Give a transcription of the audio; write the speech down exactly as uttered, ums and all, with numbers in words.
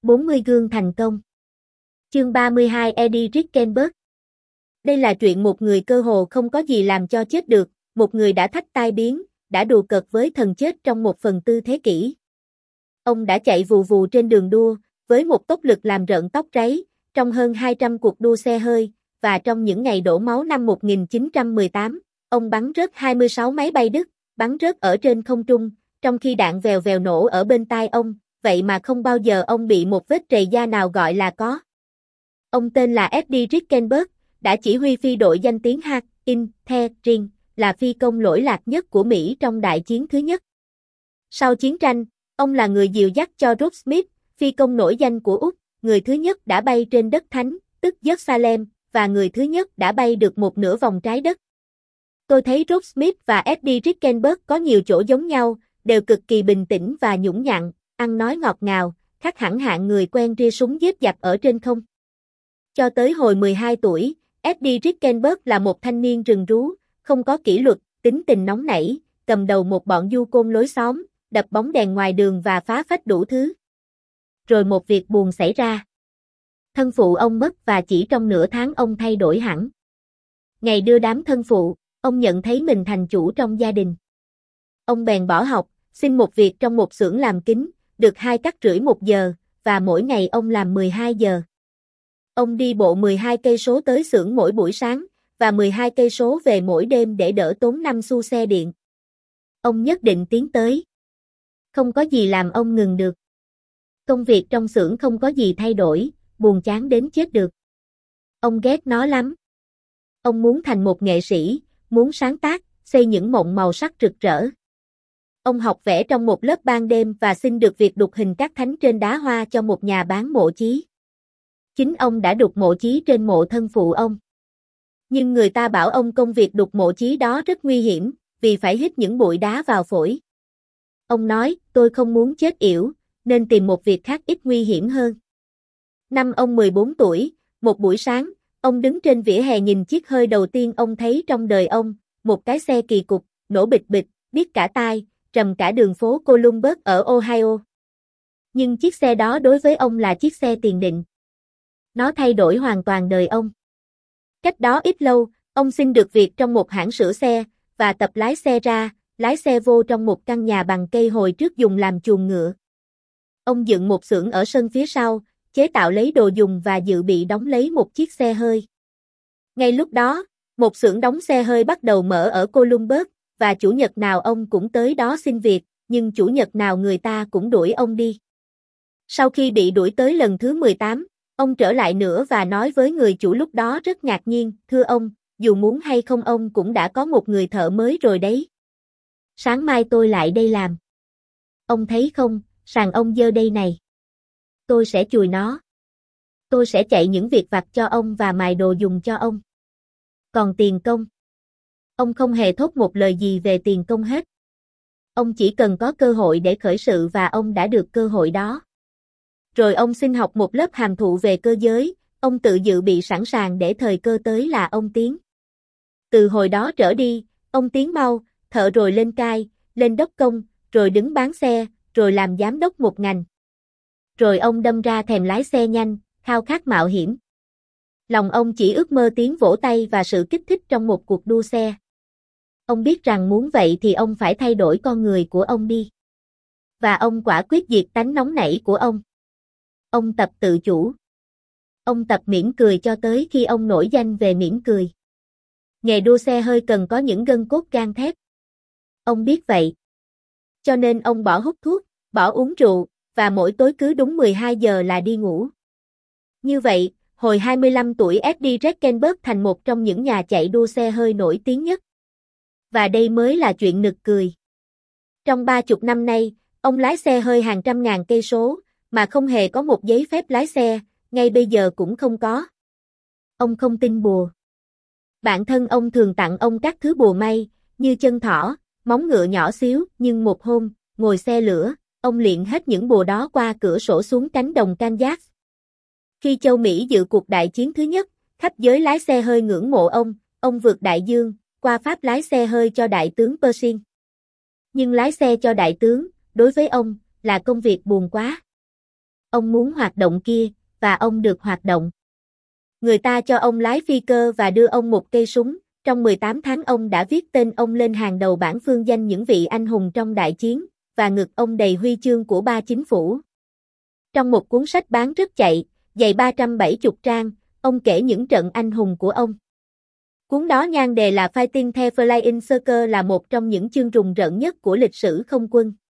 bốn mươi gương thành công. Chương ba mươi hai Eddie Rickenberg. Đây là chuyện một người cơ hồ không có gì làm cho chết được, một người đã thách tai biến, đã đùa cợt với thần chết trong một phần tư thế kỷ. Ông đã chạy vù vù trên đường đua, với một tốc lực làm rợn tóc ráy, trong hơn hai trăm cuộc đua xe hơi, và trong những ngày đổ máu năm một nghìn chín trăm mười tám, ông bắn rớt hai mươi sáu máy bay Đức, bắn rớt ở trên không trung, trong khi đạn vèo vèo nổ ở bên tai ông, vậy mà không bao giờ ông bị một vết trầy da nào gọi là có. Ông tên là Eddie Rickenberg, đã chỉ huy phi đội danh tiếng Hawk-in-the-Ring, là phi công lỗi lạc nhất của Mỹ trong đại chiến thứ nhất. Sau chiến tranh, ông là người dìu dắt cho Rob Smith, phi công nổi danh của Úc, người thứ nhất đã bay trên đất thánh, tức Jerusalem, và người thứ nhất đã bay được một nửa vòng trái đất. Tôi thấy Rob Smith và Eddie Rickenberg có nhiều chỗ giống nhau, đều cực kỳ bình tĩnh và nhũng nhặn, ăn nói ngọt ngào, khác hẳn hạng người quen ria súng giết giặc ở trên không. Cho tới hồi mười hai tuổi, Eddie Rickenberg là một thanh niên rừng rú, không có kỷ luật, tính tình nóng nảy, cầm đầu một bọn du côn lối xóm, đập bóng đèn ngoài đường và phá phách đủ thứ. Rồi một việc buồn xảy ra. Thân phụ ông mất và chỉ trong nửa tháng ông thay đổi hẳn. Ngày đưa đám thân phụ, ông nhận thấy mình thành chủ trong gia đình. Ông bèn bỏ học, xin một việc trong một xưởng làm kính, được hai cắt rưỡi một giờ, và mỗi ngày ông làm mười hai giờ. Ông đi bộ mười hai cây số tới xưởng mỗi buổi sáng, và mười hai cây số về mỗi đêm để đỡ tốn năm xu xe điện. Ông nhất định tiến tới. Không có gì làm ông ngừng được. Công việc trong xưởng không có gì thay đổi, buồn chán đến chết được. Ông ghét nó lắm. Ông muốn thành một nghệ sĩ, muốn sáng tác, xây những mộng màu sắc rực rỡ. Ông học vẽ trong một lớp ban đêm và xin được việc đục hình các thánh trên đá hoa cho một nhà bán mộ chí. Chính ông đã đục mộ chí trên mộ thân phụ ông. Nhưng người ta bảo ông công việc đục mộ chí đó rất nguy hiểm, vì phải hít những bụi đá vào phổi. Ông nói, tôi không muốn chết yểu, nên tìm một việc khác ít nguy hiểm hơn. Năm ông mười bốn tuổi, một buổi sáng, ông đứng trên vỉa hè nhìn chiếc hơi đầu tiên ông thấy trong đời ông, một cái xe kỳ cục, nổ bịch bịch, điếc cả tai, trầm cả đường phố Columbus ở Ohio. Nhưng chiếc xe đó đối với ông là chiếc xe tiền định. Nó thay đổi hoàn toàn đời ông. Cách đó ít lâu, ông xin được việc trong một hãng sửa xe, và tập lái xe ra, lái xe vô trong một căn nhà bằng cây hồi trước dùng làm chuồng ngựa. Ông dựng một xưởng ở sân phía sau, chế tạo lấy đồ dùng và dự bị đóng lấy một chiếc xe hơi. Ngay lúc đó, một xưởng đóng xe hơi bắt đầu mở ở Columbus, và chủ nhật nào ông cũng tới đó xin việc, nhưng chủ nhật nào người ta cũng đuổi ông đi. Sau khi bị đuổi tới lần thứ mười tám, ông trở lại nữa và nói với người chủ lúc đó rất ngạc nhiên, thưa ông, dù muốn hay không ông cũng đã có một người thợ mới rồi đấy. Sáng mai tôi lại đây làm. Ông thấy không, sàn ông dơ đây này. Tôi sẽ chùi nó. Tôi sẽ chạy những việc vặt cho ông và mài đồ dùng cho ông. Còn tiền công? Ông không hề thốt một lời gì về tiền công hết. Ông chỉ cần có cơ hội để khởi sự và ông đã được cơ hội đó. Rồi ông xin học một lớp hàm thụ về cơ giới, ông tự dự bị sẵn sàng để thời cơ tới là ông tiến. Từ hồi đó trở đi, ông tiến mau, thợ rồi lên cai, lên đốc công, rồi đứng bán xe, rồi làm giám đốc một ngành. Rồi ông đâm ra thèm lái xe nhanh, khao khát mạo hiểm. Lòng ông chỉ ước mơ tiếng vỗ tay và sự kích thích trong một cuộc đua xe. Ông biết rằng muốn vậy thì ông phải thay đổi con người của ông đi. Và ông quả quyết diệt tánh nóng nảy của ông. Ông tập tự chủ. Ông tập mỉm cười cho tới khi ông nổi danh về mỉm cười. Nghề đua xe hơi cần có những gân cốt gang thép. Ông biết vậy. Cho nên ông bỏ hút thuốc, bỏ uống rượu, và mỗi tối cứ đúng mười hai giờ là đi ngủ. Như vậy, hồi hai mươi lăm tuổi Eddie Rickenberg thành một trong những nhà chạy đua xe hơi nổi tiếng nhất. Và đây mới là chuyện nực cười. Trong ba chục năm nay, ông lái xe hơi hàng trăm ngàn cây số, mà không hề có một giấy phép lái xe, ngay bây giờ cũng không có. Ông không tin bùa. Bạn thân ông thường tặng ông các thứ bùa may, như chân thỏ, móng ngựa nhỏ xíu, nhưng một hôm, ngồi xe lửa, ông luyện hết những bùa đó qua cửa sổ xuống cánh đồng Kansas. Khi châu Mỹ dự cuộc đại chiến thứ nhất, khắp giới lái xe hơi ngưỡng mộ ông, ông vượt đại dương, qua Pháp lái xe hơi cho đại tướng Pershing. Nhưng lái xe cho đại tướng, đối với ông, là công việc buồn quá. ông muốn hoạt động kia, và ông được hoạt động. Người ta cho ông lái phi cơ và đưa ông một cây súng, trong mười tám tháng ông đã viết tên ông lên hàng đầu bảng phương danh những vị anh hùng trong đại chiến, và ngực ông đầy huy chương của ba chính phủ. Trong một cuốn sách bán rất chạy, dày ba trăm bảy mươi trang, ông kể những trận anh hùng của ông. Cuốn đó nhan đề là Fighting the Flying Saucer là một trong những chương rùng rợn nhất của lịch sử không quân.